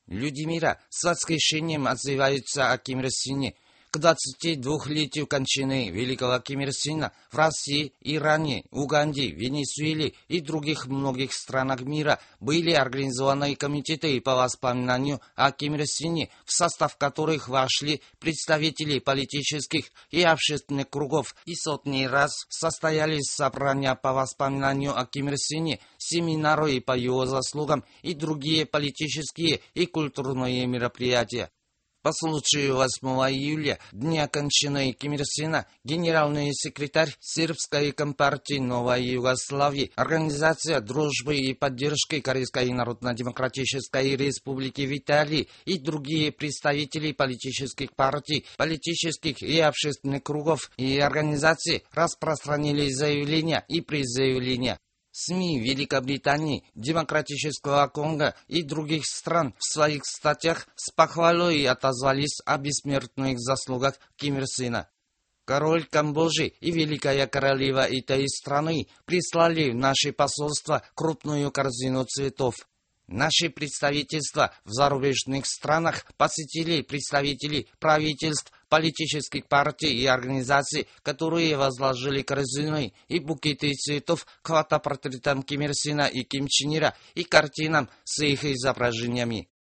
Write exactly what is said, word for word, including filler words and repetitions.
Люди мира с восхищением отзываются о Ким Ир Сене. К двадцатидвухлетию кончины великого Ким Ир Сена в России, Иране, Уганде, Венесуэле и других многих странах мира были организованы комитеты по воспоминанию о Ким Ир Сене, в состав которых вошли представители политических и общественных кругов, и сотни раз состоялись собрания по воспоминанию о Ким Ир Сене, семинары по его заслугам и другие политические и культурные мероприятия. По случаю восьмого июля, дня кончины Ким Ир Сена, генеральный секретарь Сербской компартии Новой Югославии, Организация дружбы и поддержки Корейской Народно-Демократической Республики в Италии и другие представители политических партий, политических и общественных кругов и организаций распространили заявления и призывления. СМИ Великобритании, Демократического Конго и других стран в своих статьях с похвалой отозвались о бессмертных заслугах Ким Ир Сена. Король Камбоджи и Великая Королева этой страны прислали в наше посольство крупную корзину цветов. Наши представительства в зарубежных странах посетили представители правительств, политических партий и организаций, которые возложили корзины и букеты цветов к фотопортретам Ким Ир Сена и Ким Чен Ира и картинам с их изображениями.